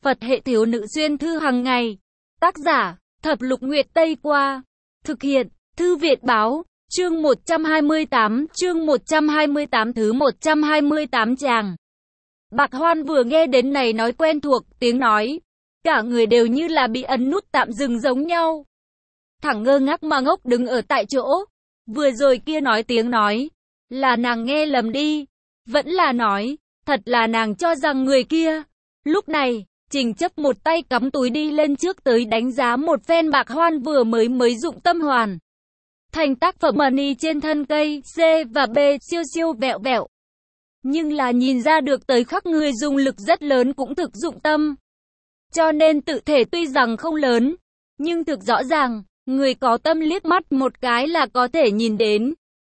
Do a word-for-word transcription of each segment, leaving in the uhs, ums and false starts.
Phật hệ thiếu nữ xuyên thư hàng ngày. Tác giả, Thập Lục Nguyệt Tây Qua. Thực hiện, Thư Viện Báo. Chương một trăm hai mươi tám, chương một trăm hai mươi tám thứ một trăm hai mươi tám chàng. Bạc Hoan vừa nghe đến này nói quen thuộc, tiếng nói. Cả người đều như là bị ấn nút tạm dừng giống nhau. Thẳng ngơ ngác mà ngốc đứng ở tại chỗ. Vừa rồi kia nói tiếng nói. Là nàng nghe lầm đi. Vẫn là nói. Thật là nàng cho rằng người kia. Lúc này, Trình Chấp một tay cắm túi đi lên trước tới đánh giá một phen Bạc Hoan vừa mới mới dụng tâm hoàn. Thành tác phẩm money trên thân cây, C và B siêu siêu vẹo vẹo. Nhưng là nhìn ra được tới khắc người dùng lực rất lớn cũng thực dụng tâm. Cho nên tự thể tuy rằng không lớn, nhưng thực rõ ràng, người có tâm liếc mắt một cái là có thể nhìn đến.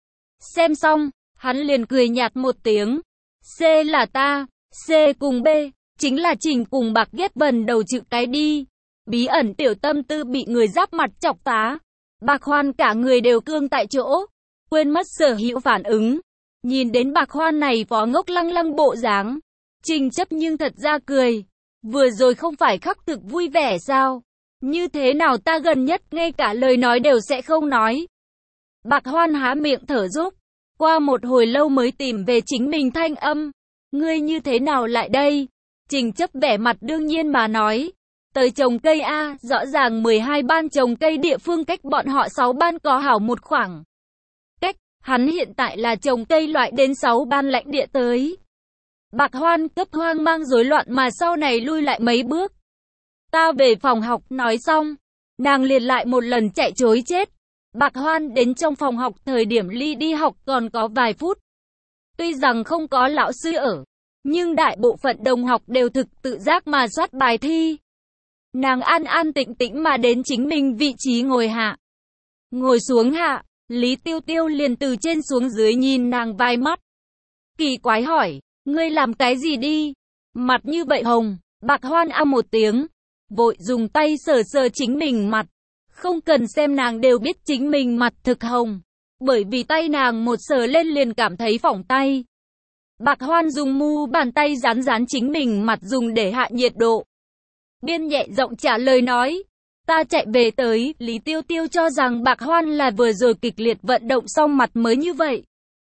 Xem xong, hắn liền cười nhạt một tiếng. C là ta, C cùng B, chính là Trình cùng Bạc ghép vần đầu chữ cái đi. Bí ẩn tiểu tâm tư bị người giáp mặt chọc phá. Bạc Hoan cả người đều cương tại chỗ, quên mất sở hữu phản ứng. Nhìn đến Bạc Hoan này phó ngốc lăng lăng bộ dáng, Trình Chấp nhưng thật ra cười. Vừa rồi không phải khắc thực vui vẻ sao? Như thế nào ta gần nhất ngay cả lời nói đều sẽ không nói. Bạc Hoan há miệng thở dốc, qua một hồi lâu mới tìm về chính mình thanh âm. Ngươi như thế nào lại đây? Trình Chấp vẻ mặt đương nhiên mà nói. Tới trồng cây A, rõ ràng mười hai ban trồng cây địa phương cách bọn họ sáu ban có hảo một khoảng cách, hắn hiện tại là trồng cây loại đến sáu ban lãnh địa tới. Bạc Hoan cấp hoang mang rối loạn mà sau này lui lại mấy bước. Ta về phòng học, nói xong, nàng liền lại một lần chạy trối chết. Bạc Hoan đến trong phòng học thời điểm ly đi học còn có vài phút. Tuy rằng không có lão sư ở, nhưng đại bộ phận đồng học đều thực tự giác mà soát bài thi. Nàng an an tĩnh tĩnh mà đến chính mình vị trí ngồi hạ. Ngồi xuống hạ, Lý Tiêu Tiêu liền từ trên xuống dưới nhìn nàng vài mắt. Kỳ quái hỏi, ngươi làm cái gì đi? Mặt như vậy hồng. Bạc Hoan a một tiếng, vội dùng tay sờ sờ chính mình mặt. Không cần xem nàng đều biết chính mình mặt thực hồng. Bởi vì tay nàng một sờ lên liền cảm thấy phỏng tay. Bạc Hoan dùng mu bàn tay dán dán chính mình mặt dùng để hạ nhiệt độ. Biên nhẹ giọng trả lời nói, ta chạy về tới. Lý Tiêu Tiêu cho rằng Bạc Hoan là vừa rồi kịch liệt vận động xong mặt mới như vậy.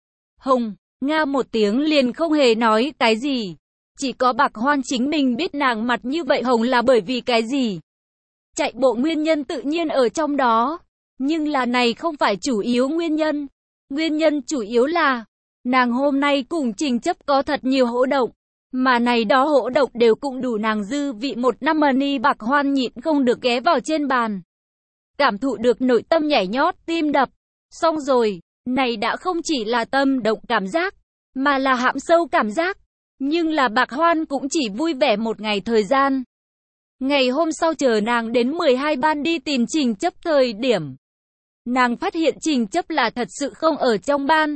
Hồng, nga một tiếng liền không hề nói cái gì. Chỉ có Bạc Hoan chính mình biết nàng mặt như vậy hồng là bởi vì cái gì. Chạy bộ nguyên nhân tự nhiên ở trong đó. Nhưng là này không phải chủ yếu nguyên nhân. Nguyên nhân chủ yếu là, nàng hôm nay cùng Trình Chấp có thật nhiều hỗ động. Mà này đó hỗ động đều cũng đủ nàng dư vị một năm money. Bạc Hoan nhịn không được ghé vào trên bàn. Cảm thụ được nội tâm nhảy nhót, tim đập. Xong rồi, này đã không chỉ là tâm động cảm giác, mà là hãm sâu cảm giác. Nhưng là Bạc Hoan cũng chỉ vui vẻ một ngày thời gian. Ngày hôm sau chờ nàng đến mười hai ban đi tìm Trình Chấp thời điểm. Nàng phát hiện Trình Chấp là thật sự không ở trong ban.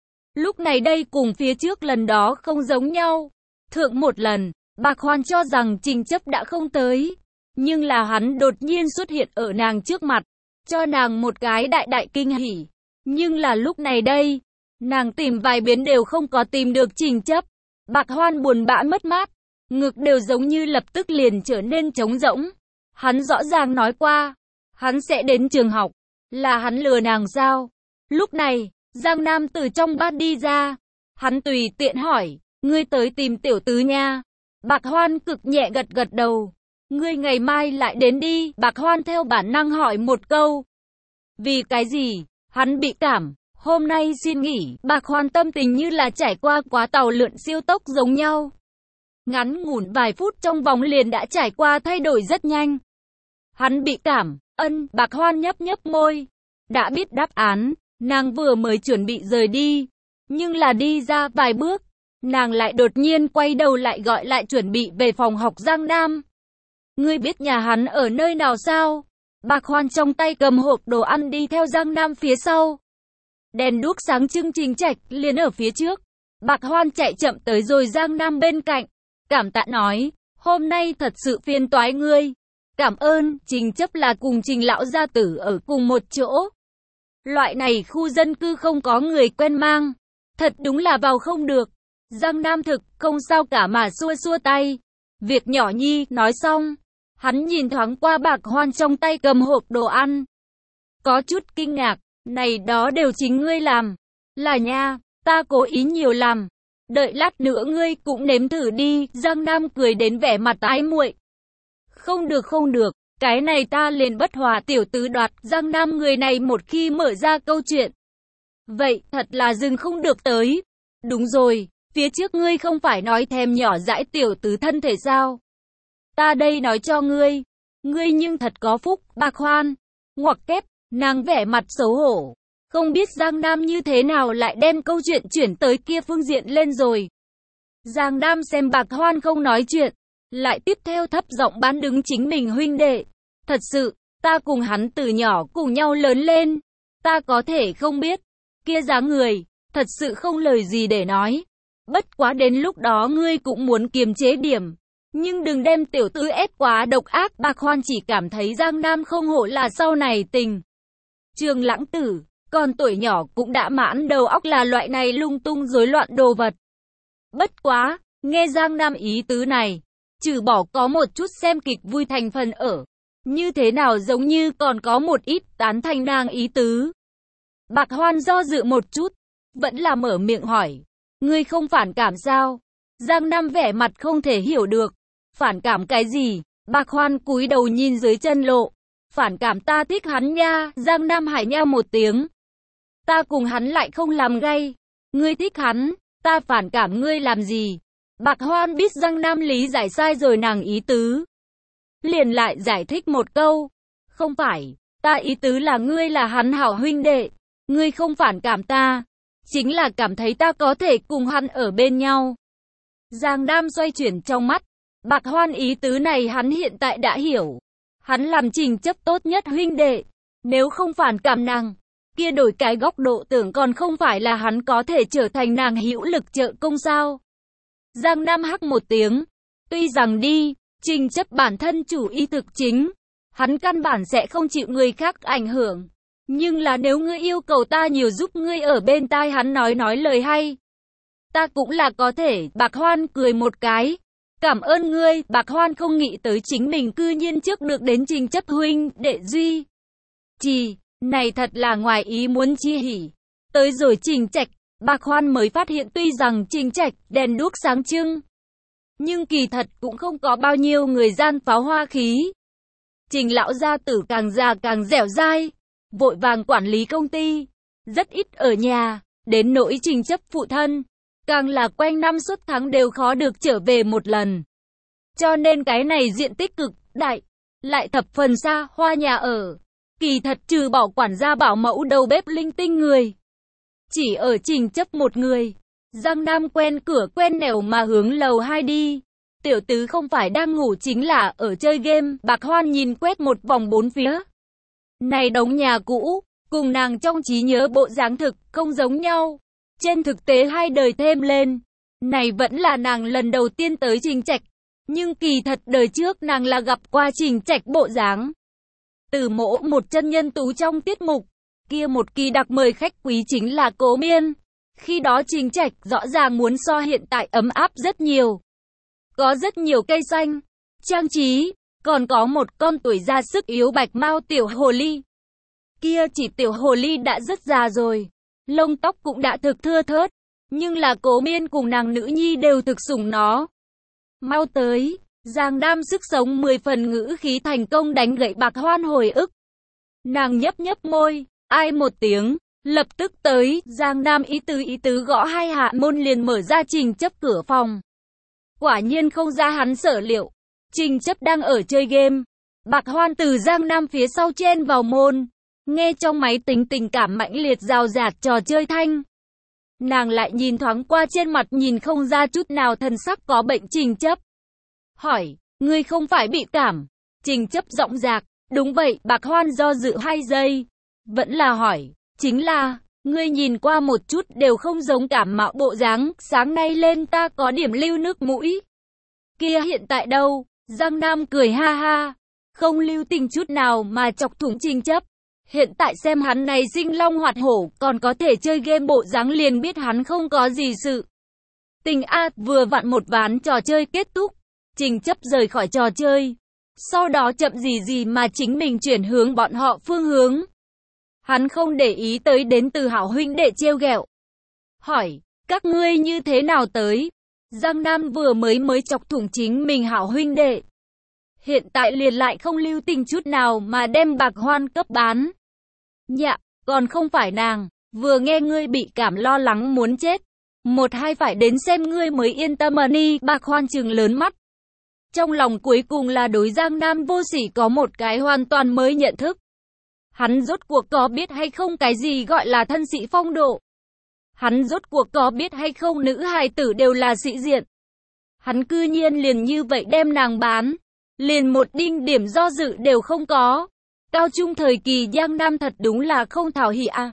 Lúc này đây cùng phía trước lần đó không giống nhau. Thượng một lần, Bạc Hoan cho rằng Trình Chấp đã không tới. Nhưng là hắn đột nhiên xuất hiện ở nàng trước mặt. Cho nàng một cái đại đại kinh hỉ. Nhưng là lúc này đây, nàng tìm vài biến đều không có tìm được Trình Chấp. Bạc Hoan buồn bã mất mát. Ngực đều giống như lập tức liền trở nên trống rỗng. Hắn rõ ràng nói qua, hắn sẽ đến trường học. Là hắn lừa nàng sao? Lúc này, Giang Nam từ trong bát đi ra. Hắn tùy tiện hỏi, ngươi tới tìm tiểu tứ nha. Bạc Hoan cực nhẹ gật gật đầu. Ngươi ngày mai lại đến đi. Bạc Hoan theo bản năng hỏi một câu. Vì cái gì? Hắn bị cảm. Hôm nay xin nghỉ. Bạc Hoan tâm tình như là trải qua quá tàu lượn siêu tốc giống nhau. Ngắn ngủn vài phút trong vòng liền đã trải qua thay đổi rất nhanh. Hắn bị cảm. Ân. Bạc Hoan nhấp nhấp môi. Đã biết đáp án. Nàng vừa mới chuẩn bị rời đi. Nhưng là đi ra vài bước. Nàng lại đột nhiên quay đầu lại gọi lại chuẩn bị về phòng học Giang Nam. Ngươi biết nhà hắn ở nơi nào sao? Bạc Hoan trong tay cầm hộp đồ ăn đi theo Giang Nam phía sau. Đèn đuốc sáng trưng Trình Trạch liền ở phía trước. Bạc Hoan chạy chậm tới rồi Giang Nam bên cạnh. Cảm tạ nói, hôm nay thật sự phiền toái ngươi. Cảm ơn. Trình Chấp là cùng Trình lão gia tử ở cùng một chỗ. Loại này khu dân cư không có người quen mang. Thật đúng là vào không được. Giang Nam thực không sao cả mà xua xua tay. Việc nhỏ nhi, nói xong. Hắn nhìn thoáng qua Bạc Hoan trong tay cầm hộp đồ ăn. Có chút kinh ngạc, này đó đều chính ngươi làm. Là nha, ta cố ý nhiều làm. Đợi lát nữa ngươi cũng nếm thử đi, Giang Nam cười đến vẻ mặt ái muội. Không được không được, cái này ta liền bất hòa tiểu tứ đoạt, Giang Nam người này một khi mở ra câu chuyện. Vậy, thật là dừng không được tới. Đúng rồi, phía trước ngươi không phải nói thèm nhỏ dãi tiểu tứ thân thể sao? Ta đây nói cho ngươi, ngươi nhưng thật có phúc, Bạc Hoan. Ngoặc kép, nàng vẻ mặt xấu hổ. Không biết Giang Nam như thế nào lại đem câu chuyện chuyển tới kia phương diện lên rồi. Giang Nam xem Bạc Hoan không nói chuyện, lại tiếp theo thấp giọng bán đứng chính mình huynh đệ. Thật sự, ta cùng hắn từ nhỏ cùng nhau lớn lên. Ta có thể không biết, kia dáng người, thật sự không lời gì để nói. Bất quá đến lúc đó ngươi cũng muốn kiềm chế điểm. Nhưng đừng đem tiểu tứ ép quá độc ác. Bạc Hoan chỉ cảm thấy Giang Nam không hổ là sau này tình trường lãng tử, còn tuổi nhỏ cũng đã mãn đầu óc là loại này lung tung rối loạn đồ vật. Bất quá, nghe Giang Nam ý tứ này, trừ bỏ có một chút xem kịch vui thành phần ở, như thế nào giống như còn có một ít tán thành nàng ý tứ. Bạc Hoan do dự một chút, vẫn là mở miệng hỏi, ngươi không phản cảm sao? Giang Nam vẻ mặt không thể hiểu được, phản cảm cái gì? Bạc Hoan cúi đầu nhìn dưới chân lộ, phản cảm ta thích hắn nha. Giang Nam hải nha một tiếng, ta cùng hắn lại không làm gay, ngươi thích hắn, ta phản cảm ngươi làm gì? Bạc Hoan biết Giang Nam lý giải sai rồi nàng ý tứ, liền lại giải thích một câu, không phải, ta ý tứ là ngươi là hắn hảo huynh đệ, ngươi không phản cảm ta, chính là cảm thấy ta có thể cùng hắn ở bên nhau. Giang Nam xoay chuyển trong mắt, Bạc Hoan ý tứ này hắn hiện tại đã hiểu, hắn làm Trình Chấp tốt nhất huynh đệ, nếu không phản cảm nàng, kia đổi cái góc độ tưởng còn không phải là hắn có thể trở thành nàng hữu lực trợ công sao? Giang Nam hắc một tiếng, tuy rằng đi, Trình Chấp bản thân chủ ý thực chính, hắn căn bản sẽ không chịu người khác ảnh hưởng, nhưng là nếu ngươi yêu cầu ta nhiều giúp ngươi ở bên tai hắn nói nói lời hay, ta cũng là có thể. Bạc Hoan cười một cái, cảm ơn ngươi. Bạc Hoan không nghĩ tới chính mình cư nhiên trước được đến Trình Chấp huynh đệ duy trì, này thật là ngoài ý muốn chi hỉ. Tới rồi Trình Trạch, Bạc Hoan mới phát hiện tuy rằng Trình Trạch đèn đuốc sáng trưng, nhưng kỳ thật cũng không có bao nhiêu người gian pháo hoa khí. Trình lão gia tử càng già càng dẻo dai, vội vàng quản lý công ty, rất ít ở nhà, đến nỗi Trình Chấp phụ thân, càng là quanh năm suốt tháng đều khó được trở về một lần. Cho nên cái này diện tích cực đại, lại thập phần xa hoa nhà ở, kỳ thật trừ bỏ quản gia bảo mẫu đầu bếp linh tinh người, chỉ ở Trình Chấp một người. Giang Nam quen cửa quen nẻo mà hướng lầu hai đi. Tiểu tứ không phải đang ngủ chính là ở chơi game. Bạc Hoan nhìn quét một vòng bốn phía. Này đống nhà cũ, cùng nàng trong trí nhớ bộ dáng thực không giống nhau. Trên thực tế hai đời thêm lên, này vẫn là nàng lần đầu tiên tới Trình Trạch, nhưng kỳ thật đời trước nàng là gặp qua Trình Trạch bộ dáng. Từ mỗ một chân nhân tú trong tiết mục, kia một kỳ đặc mời khách quý chính là Cố Miên. Khi đó Trình Trạch rõ ràng muốn so hiện tại ấm áp rất nhiều. Có rất nhiều cây xanh, trang trí, còn có một con tuổi già sức yếu bạch mao tiểu hồ ly. Kia chỉ tiểu hồ ly đã rất già rồi, lông tóc cũng đã thực thưa thớt, nhưng là Cố Miên cùng nàng nữ nhi đều thực sủng nó. Mau tới, Giang Nam sức sống mười phần ngữ khí thành công đánh gậy Bạc Hoan hồi ức. Nàng nhấp nhấp môi, ai một tiếng, lập tức tới. Giang Nam ý tứ ý tứ gõ hai hạ môn liền mở ra Trình Chấp cửa phòng. Quả nhiên không ra hắn sở liệu, Trình Chấp đang ở chơi game. Bạc Hoan từ Giang Nam phía sau chen vào môn, nghe trong máy tính tình cảm mãnh liệt rào rạt trò chơi thanh. Nàng lại nhìn thoáng qua trên mặt nhìn không ra chút nào thần sắc có bệnh Trình Chấp. Hỏi, ngươi không phải bị cảm? Trình Chấp giọng rạc, đúng vậy. Bạc Hoan do dự hai giây, vẫn là hỏi, chính là, ngươi nhìn qua một chút đều không giống cảm mạo bộ dáng, sáng nay lên ta có điểm lưu nước mũi. Kia hiện tại đâu? Giang Nam cười ha ha, không lưu tình chút nào mà chọc thủng Trình Chấp. Hiện tại xem hắn này sinh long hoạt hổ, còn có thể chơi game bộ dáng liền biết hắn không có gì sự tình a. Vừa vặn một ván trò chơi kết thúc, Trình Chấp rời khỏi trò chơi. Sau đó chậm gì gì mà chính mình chuyển hướng bọn họ phương hướng. Hắn không để ý tới đến Từ Hảo huynh đệ trêu ghẹo. Hỏi, các ngươi như thế nào tới? Giang Nam vừa mới mới chọc thủng chính mình Hảo huynh đệ. Hiện tại liền lại không lưu tình chút nào mà đem Bạc Hoan cấp bán. Nhạ, còn không phải nàng, vừa nghe ngươi bị cảm lo lắng muốn chết. Một hai phải đến xem ngươi mới yên tâm à ni. Bạc Hoan trừng lớn mắt. Trong lòng cuối cùng là đối Giang Nam vô sỉ có một cái hoàn toàn mới nhận thức. Hắn rốt cuộc có biết hay không cái gì gọi là thân sĩ phong độ. Hắn rốt cuộc có biết hay không nữ hài tử đều là sĩ diện. Hắn cư nhiên liền như vậy đem nàng bán. Liền một đinh điểm do dự đều không có. Cao trung thời kỳ Giang Nam thật đúng là không thảo hỉ à.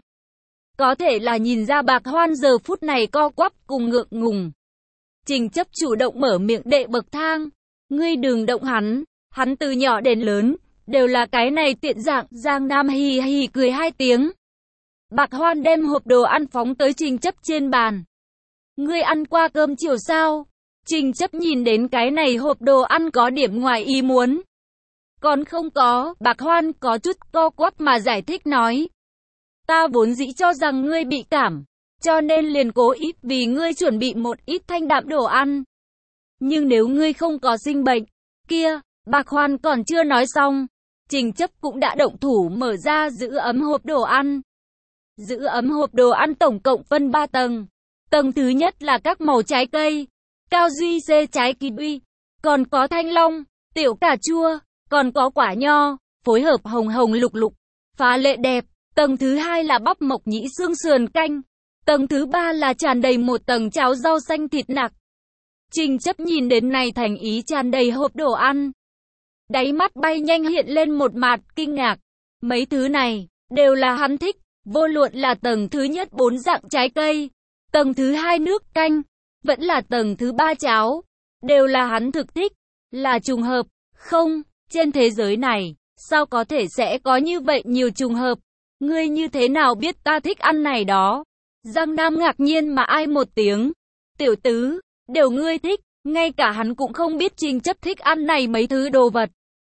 Có thể là nhìn ra Bạc Hoan giờ phút này co quắp cùng ngượng ngùng. Trình Chấp chủ động mở miệng đệ bậc thang. Ngươi đừng động hắn, hắn từ nhỏ đến lớn, đều là cái này tiện dạng. Giang Nam hì hì cười hai tiếng. Bạc Hoan đem hộp đồ ăn phóng tới Trình Chấp trên bàn. Ngươi ăn qua cơm chiều sao? Trình Chấp nhìn đến cái này hộp đồ ăn có điểm ngoài ý muốn. Còn không có, Bạc Hoan có chút co quắp mà giải thích nói. Ta vốn dĩ cho rằng ngươi bị cảm, cho nên liền cố ý vì ngươi chuẩn bị một ít thanh đạm đồ ăn. Nhưng nếu ngươi không có sinh bệnh, kia, Bạc Hoan còn chưa nói xong. Trình Chấp cũng đã động thủ mở ra giữ ấm hộp đồ ăn. Giữ ấm hộp đồ ăn tổng cộng phân ba tầng. Tầng thứ nhất là các màu trái cây. Cao duy xê trái kiwi, còn có thanh long, tiểu cà chua, còn có quả nho, phối hợp hồng hồng lục lục, phá lệ đẹp. Tầng thứ hai là bắp mộc nhĩ xương sườn canh. Tầng thứ ba là tràn đầy một tầng cháo rau xanh thịt nạc. Trình Chấp nhìn đến này thành ý tràn đầy hộp đồ ăn. Đáy mắt bay nhanh hiện lên một mạt kinh ngạc. Mấy thứ này, đều là hắn thích. Vô luận là tầng thứ nhất bốn dạng trái cây, tầng thứ hai nước canh, vẫn là tầng thứ ba cháo. Đều là hắn thực thích. Là trùng hợp. Không, trên thế giới này, sao có thể sẽ có như vậy nhiều trùng hợp. Ngươi như thế nào biết ta thích ăn này đó? Giang Nam ngạc nhiên mà ai một tiếng. Tiểu tứ, đều ngươi thích, ngay cả hắn cũng không biết Trình Chấp thích ăn này mấy thứ đồ vật.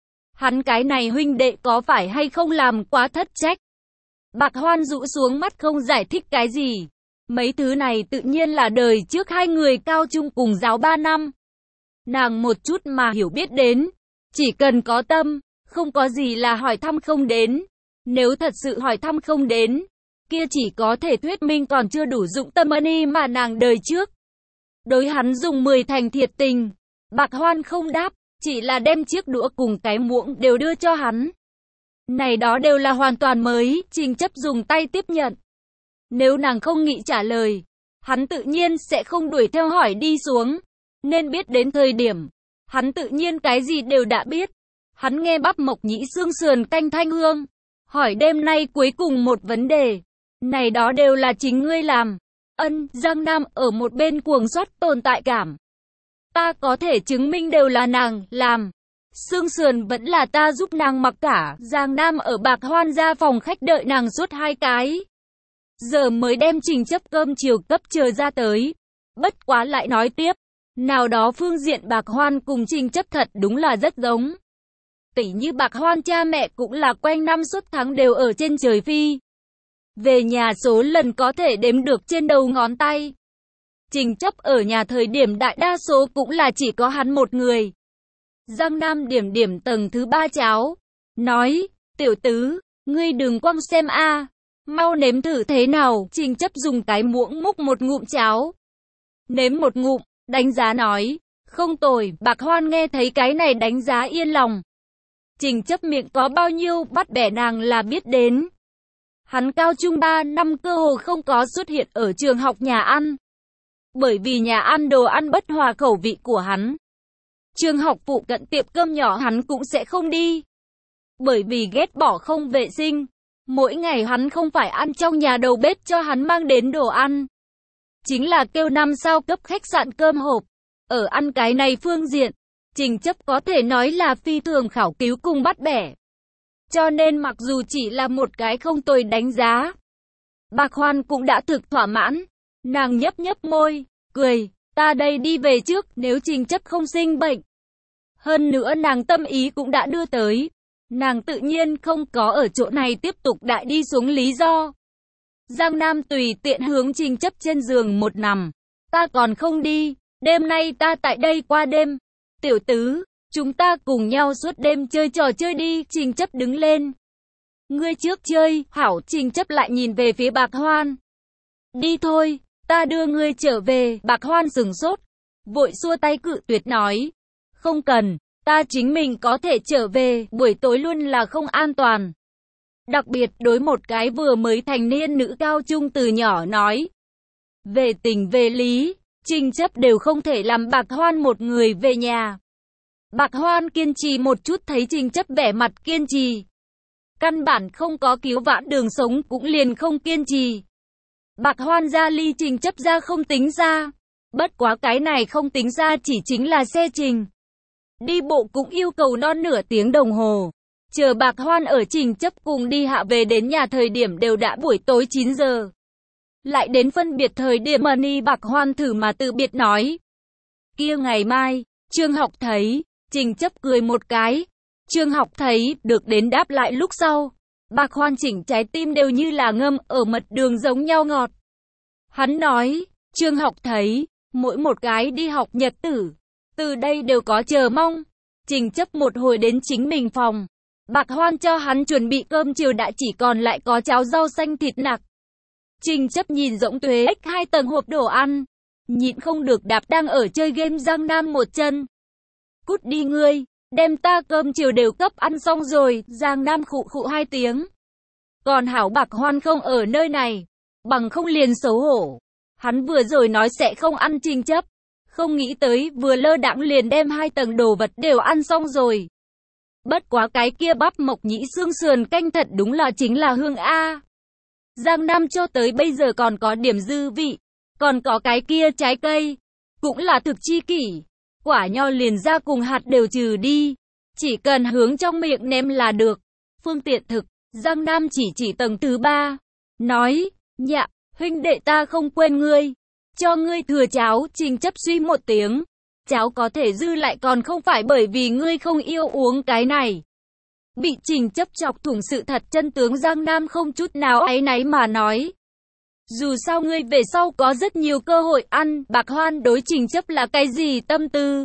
Hắn cái này huynh đệ có phải hay không làm quá thất trách? Bạc Hoan rũ xuống mắt không giải thích cái gì. Mấy thứ này tự nhiên là đời trước hai người cao trung cùng giáo ba năm. Nàng một chút mà hiểu biết đến. Chỉ cần có tâm, không có gì là hỏi thăm không đến. Nếu thật sự hỏi thăm không đến, kia chỉ có thể thuyết minh còn chưa đủ dụng tâm ân mà nàng đời trước. Đối hắn dùng mười thành thiệt tình. Bạc Hoan không đáp, chỉ là đem chiếc đũa cùng cái muỗng đều đưa cho hắn. Này đó đều là hoàn toàn mới, Trình Chấp dùng tay tiếp nhận. Nếu nàng không nghĩ trả lời, hắn tự nhiên sẽ không đuổi theo hỏi đi xuống. Nên biết đến thời điểm, hắn tự nhiên cái gì đều đã biết. Hắn nghe bắp mộc nhĩ xương sườn canh thanh hương, hỏi đêm nay cuối cùng một vấn đề. Này đó đều là chính ngươi làm. Ân, Giang Nam ở một bên cuồng soát tồn tại cảm. Ta có thể chứng minh đều là nàng làm. Xương sườn vẫn là ta giúp nàng mặc cả. Giang Nam ở Bạc Hoan ra phòng khách đợi nàng suốt hai cái giờ mới đem Trình Chấp cơm chiều cấp chờ ra tới. Bất quá lại nói tiếp, nào đó phương diện Bạc Hoan cùng Trình Chấp thật đúng là rất giống. Tỉ như Bạc Hoan cha mẹ cũng là quanh năm suốt tháng đều ở trên trời phi. Về nhà số lần có thể đếm được trên đầu ngón tay. Trình Chấp ở nhà thời điểm đại đa số cũng là chỉ có hắn một người. Giang Nam điểm điểm tầng thứ ba cháo. Nói, tiểu tứ, ngươi đừng quăng xem a, mau nếm thử thế nào. Trình Chấp dùng cái muỗng múc một ngụm cháo. Nếm một ngụm, đánh giá nói, không tồi. Bạc Hoan nghe thấy cái này đánh giá yên lòng. Trình Chấp miệng có bao nhiêu bắt bẻ nàng là biết đến. Hắn cao trung ba năm cơ hồ không có xuất hiện ở trường học nhà ăn. Bởi vì nhà ăn đồ ăn bất hòa khẩu vị của hắn. Trường học phụ cận tiệm cơm nhỏ hắn cũng sẽ không đi. Bởi vì ghét bỏ không vệ sinh. Mỗi ngày hắn không phải ăn trong nhà đầu bếp cho hắn mang đến đồ ăn. Chính là kêu năm sao cấp khách sạn cơm hộp. Ở ăn cái này phương diện, Trình Chấp có thể nói là phi thường khảo cứu cùng bắt bẻ. Cho nên mặc dù chỉ là một cái không tồi đánh giá, Bạc Hoan cũng đã thực thỏa mãn. Nàng nhấp nhấp môi, cười, ta đây đi về trước, nếu Trình Chấp không sinh bệnh, Hơn nữa nàng tâm ý cũng đã đưa tới. Nàng tự nhiên không có ở chỗ này tiếp tục đại đi xuống lý do. Giang Nam tùy tiện hướng Trình Chấp trên giường một nằm. Ta còn không đi, đêm nay ta tại đây qua đêm. Tiểu tứ, chúng ta cùng nhau suốt đêm chơi trò chơi đi. Trình Chấp đứng lên. Ngươi trước chơi, hảo. Trình Chấp lại nhìn về phía Bạc Hoan. Đi thôi, ta đưa ngươi trở về. Bạc Hoan sừng sốt, vội xua tay cự tuyệt nói. Không cần, ta chính mình có thể trở về, buổi tối luôn là không an toàn. Đặc biệt đối một cái vừa mới thành niên nữ cao trung từ nhỏ nói. Về tình về lý, Trình Chấp đều không thể làm Bạc Hoan một người về nhà. Bạc Hoan kiên trì một chút, thấy Trình Chấp vẻ mặt kiên trì. Căn bản không có cứu vãn đường sống cũng liền không kiên trì. Bạc Hoan ra ly Trình Chấp ra không tính ra. Bất quá cái này không tính ra chỉ chính là xe trình. Đi bộ cũng yêu cầu non nửa tiếng đồng hồ. Chờ Bạc Hoan ở Trình Chấp cùng đi hạ về đến nhà thời điểm đều đã buổi tối chín giờ. Lại đến phân biệt thời điểm mà ni Bạc Hoan thử mà từ biệt nói. Kia ngày mai, Trương Học thấy, Trình Chấp cười một cái. Trương Học thấy, được đến đáp lại lúc sau. Bạc Hoan chỉnh trái tim đều như là ngâm ở mật đường giống nhau ngọt. Hắn nói, Trương Học thấy, mỗi một cái đi học nhật tử, từ đây đều có chờ mong. Trình Chấp một hồi đến chính mình phòng. Bạc Hoan cho hắn chuẩn bị cơm chiều đã chỉ còn lại có cháo rau xanh thịt nạc. Trình Chấp nhìn rỗng tuế ếch hai tầng hộp đồ ăn, nhịn không được đạp đang ở chơi game Giang Nam một chân. Cút đi ngươi, đem ta cơm chiều đều cấp ăn xong rồi. Giang Nam khụ khụ hai tiếng. Còn hảo Bạc Hoan không ở nơi này, bằng không liền xấu hổ. Hắn vừa rồi nói sẽ không ăn Trình Chấp, không nghĩ tới vừa lơ đãng liền đem hai tầng đồ vật đều ăn xong rồi. Bất quá cái kia bắp mộc nhĩ xương sườn canh thật đúng là chính là hương A. Giang Nam cho tới bây giờ còn có điểm dư vị, còn có cái kia trái cây, cũng là thực chi kỷ. Quả nho liền ra cùng hạt đều trừ đi, chỉ cần hướng trong miệng ném là được. Phương tiện thực, Giang Nam chỉ chỉ tầng thứ ba, nói, nhạ, huynh đệ ta không quên ngươi, cho ngươi thừa cháo. Trình Chấp suy một tiếng, cháo có thể dư lại còn không phải bởi vì ngươi không yêu uống cái này. Bị Trình Chấp chọc thủng sự thật chân tướng, Giang Nam không chút nào áy náy mà nói. Dù sao ngươi về sau có rất nhiều cơ hội ăn. Bạc Hoan đối Trình Chấp là cái gì tâm tư?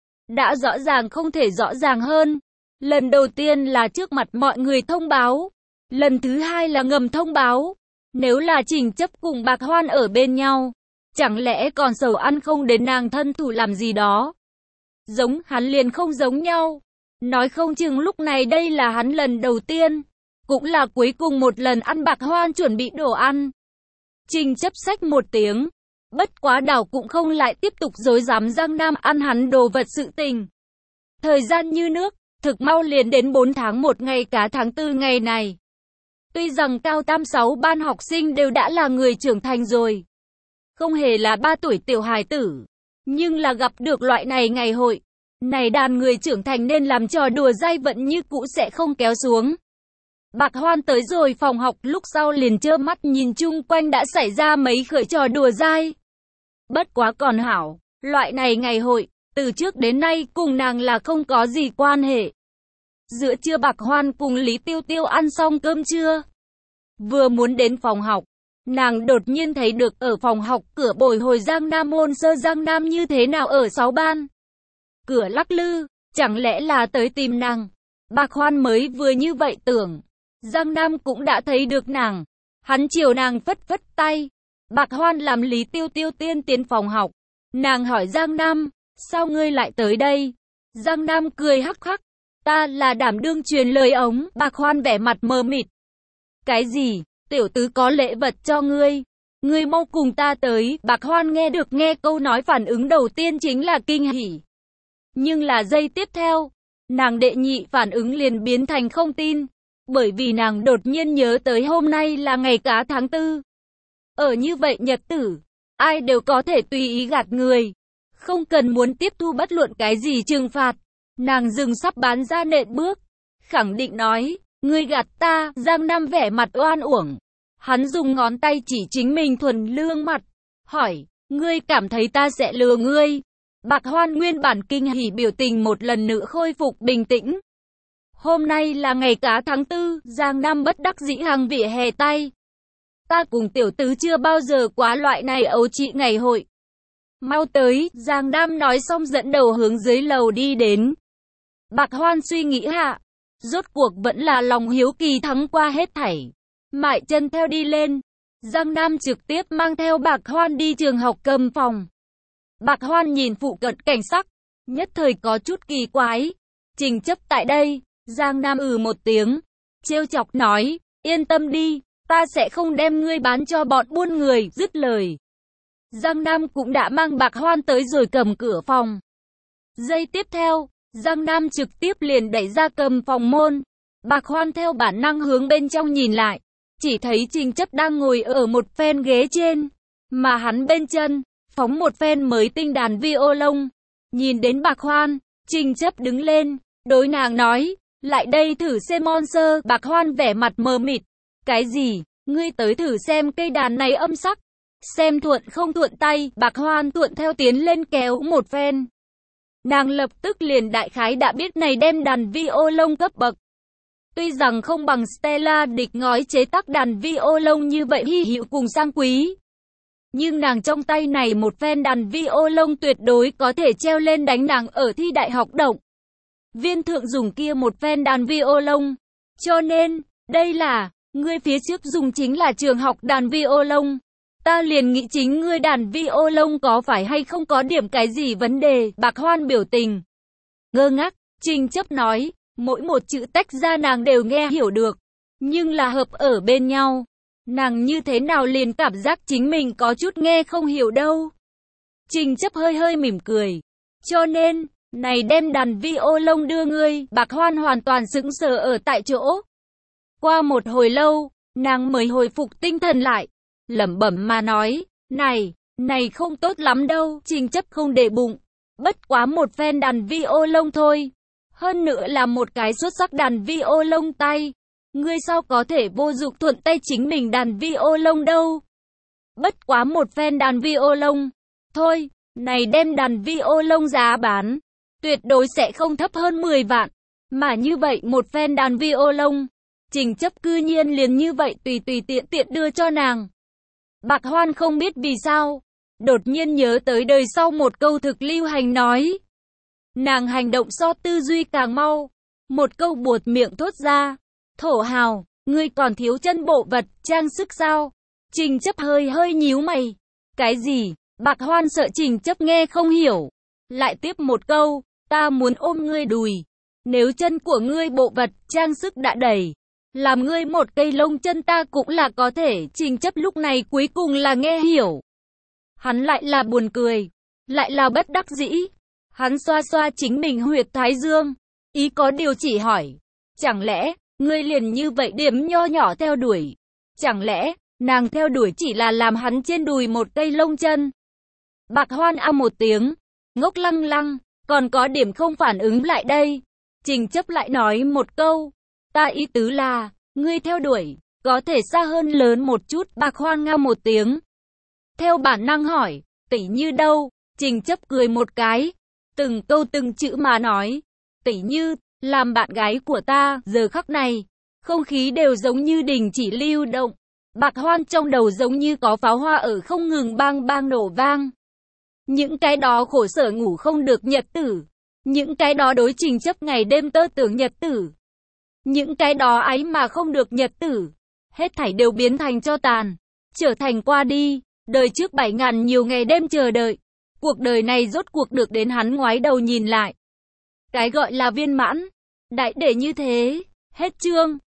Đã rõ ràng không thể rõ ràng hơn. Lần đầu tiên là trước mặt mọi người thông báo. Lần thứ hai là ngầm thông báo. Nếu là Trình Chấp cùng Bạc Hoan ở bên nhau, chẳng lẽ còn sầu ăn không đến nàng thân thủ làm gì đó? Giống hắn liền không giống nhau. Nói không chừng lúc này đây là hắn lần đầu tiên, cũng là cuối cùng một lần ăn Bạc Hoan chuẩn bị đồ ăn. Trình Chấp xách một tiếng, bất quá đảo cũng không lại tiếp tục dối dám Giang Nam ăn hắn đồ vật sự tình. Thời gian như nước, thực mau liền đến bốn tháng một ngày cả tháng tư ngày này. Tuy rằng cao tam sáu ban học sinh đều đã là người trưởng thành rồi, không hề là ba tuổi tiểu hài tử, nhưng là gặp được loại này ngày hội, này đàn người trưởng thành nên làm trò đùa dai vẫn như cũ sẽ không kéo xuống. Bạc Hoan tới rồi phòng học lúc sau liền trơ mắt nhìn chung quanh đã xảy ra mấy khởi trò đùa dai. Bất quá còn hảo, loại này ngày hội, từ trước đến nay cùng nàng là không có gì quan hệ. Giữa trưa Bạc Hoan cùng Lý Tiêu Tiêu ăn xong cơm trưa, vừa muốn đến phòng học, nàng đột nhiên thấy được ở phòng học cửa bồi hồi Giang Nam môn sơ Giang Nam như thế nào ở sáu ban. Cửa lắc lư, chẳng lẽ là tới tìm nàng? Bạc Hoan mới vừa như vậy tưởng, Giang Nam cũng đã thấy được nàng. Hắn chiều nàng phất phất tay. Bạc Hoan làm Lý Tiêu Tiêu tiên tiến phòng học. Nàng hỏi Giang Nam, sao ngươi lại tới đây? Giang Nam cười hắc hắc, ta là đảm đương truyền lời ống. Bạc Hoan vẻ mặt mờ mịt. Cái gì? Tiểu tứ có lễ vật cho ngươi. Ngươi mau cùng ta tới. Bạc Hoan nghe được nghe câu nói phản ứng đầu tiên chính là kinh hỉ. Nhưng là giây tiếp theo, nàng đệ nhị phản ứng liền biến thành không tin. Bởi vì nàng đột nhiên nhớ tới hôm nay là ngày cá tháng tư. Ở như vậy nhật tử, ai đều có thể tùy ý gạt người. Không cần muốn tiếp thu bất luận cái gì trừng phạt. Nàng dừng sắp bán ra nện bước, khẳng định nói, ngươi gạt ta. Giang Nam vẻ mặt oan uổng. Hắn dùng ngón tay chỉ chính mình thuần lương mặt, hỏi, ngươi cảm thấy ta sẽ lừa ngươi? Bạc Hoan nguyên bản kinh hỉ biểu tình một lần nữa khôi phục bình tĩnh. Hôm nay là ngày cá tháng tư, Giang Nam bất đắc dĩ hàng vỉa hè tay. Ta cùng tiểu tứ chưa bao giờ quá loại này ấu trĩ ngày hội. Mau tới, Giang Nam nói xong dẫn đầu hướng dưới lầu đi đến. Bạc Hoan suy nghĩ hạ, rốt cuộc vẫn là lòng hiếu kỳ thắng qua hết thảy. Mại chân theo đi lên, Giang Nam trực tiếp mang theo Bạc Hoan đi trường học cầm phòng. Bạc Hoan nhìn phụ cận cảnh sắc, nhất thời có chút kỳ quái. Trình chấp tại đây, Giang Nam ừ một tiếng, trêu chọc nói, yên tâm đi, ta sẽ không đem ngươi bán cho bọn buôn người, dứt lời. Giang Nam cũng đã mang Bạc Hoan tới rồi cầm cửa phòng. Giây tiếp theo, Giang Nam trực tiếp liền đẩy ra cầm phòng môn. Bạc Hoan theo bản năng hướng bên trong nhìn lại, chỉ thấy Trình chấp đang ngồi ở một phen ghế trên, mà hắn bên chân phóng một phen mới tinh đàn violon. Nhìn đến Bạc Hoan, Trình chấp đứng lên, đối nàng nói, lại đây thử xem monster. Bạc Hoan vẻ mặt mờ mịt, cái gì, ngươi tới thử xem cây đàn này âm sắc, xem thuận không thuận tay. Bạc Hoan thuận theo tiến lên kéo một phen. Nàng lập tức liền đại khái đã biết này đem đàn violon cấp bậc. Tuy rằng không bằng Stella địch ngói chế tác đàn violon như vậy hy hữu cùng sang quý, nhưng nàng trong tay này một phen đàn violon tuyệt đối có thể treo lên đánh nàng ở thi đại học động. Viên thượng dùng kia một phen đàn violon, cho nên, đây là, ngươi phía trước dùng chính là trường học đàn violon. Ta liền nghĩ chính ngươi đàn violon có phải hay không có điểm cái gì vấn đề. Bạc Hoan biểu tình ngơ ngác, Trình chấp nói, mỗi một chữ tách ra nàng đều nghe hiểu được, nhưng là hợp ở bên nhau, nàng như thế nào liền cảm giác chính mình có chút nghe không hiểu đâu. Trình chấp hơi hơi mỉm cười, cho nên, này đem đàn violon đưa ngươi. Bạc Hoan hoàn toàn sững sờ ở tại chỗ. Qua một hồi lâu, nàng mới hồi phục tinh thần lại, lẩm bẩm mà nói, này, này không tốt lắm đâu. Trình chấp không để bụng, bất quá một phen đàn violon thôi, hơn nữa là một cái xuất sắc đàn violon tay, ngươi sao có thể vô dụng thuận tay chính mình đàn violon đâu. Bất quá một phen đàn violon thôi, này đem đàn violon giá bán tuyệt đối sẽ không thấp hơn mười vạn, mà như vậy một phen đàn violon, Trình chấp cư nhiên liền như vậy tùy tùy tiện tiện đưa cho nàng. Bạc Hoan không biết vì sao, đột nhiên nhớ tới đời sau một câu thực lưu hành nói. Nàng hành động so tư duy càng mau, một câu buột miệng thốt ra, thổ hào, ngươi còn thiếu chân bộ vật, trang sức sao? Trình chấp hơi hơi nhíu mày, cái gì? Bạc Hoan sợ Trình chấp nghe không hiểu, lại tiếp một câu, ta muốn ôm ngươi đùi, nếu chân của ngươi bộ vật, trang sức đã đầy, làm ngươi một cây lông chân ta cũng là có thể. Trình chấp lúc này cuối cùng là nghe hiểu. Hắn lại là buồn cười, lại là bất đắc dĩ. Hắn xoa xoa chính mình huyệt thái dương, ý có điều chỉ hỏi, chẳng lẽ, ngươi liền như vậy điểm nho nhỏ theo đuổi? Chẳng lẽ, nàng theo đuổi chỉ là làm hắn trên đùi một cây lông chân? Bạc Hoan a một tiếng, ngốc lăng lăng, còn có điểm không phản ứng lại đây. Trình chấp lại nói một câu, ta ý tứ là, ngươi theo đuổi, có thể xa hơn lớn một chút. Bạc Hoan nga một tiếng, theo bản năng hỏi, tỷ như đâu? Trình chấp cười một cái, từng câu từng chữ mà nói, tỷ như, làm bạn gái của ta. Giờ khắc này, không khí đều giống như đình chỉ lưu động. Bạc Hoan trong đầu giống như có pháo hoa ở không ngừng bang bang nổ vang. Những cái đó khổ sở ngủ không được nhật tử, những cái đó đối Trình chấp ngày đêm tơ tưởng nhật tử, những cái đó ấy mà không được nhật tử, hết thảy đều biến thành cho tàn, trở thành qua đi. Đời trước bảy ngàn nhiều ngày đêm chờ đợi, cuộc đời này rốt cuộc được đến hắn ngoái đầu nhìn lại. Cái gọi là viên mãn, đại để như thế. Hết chương.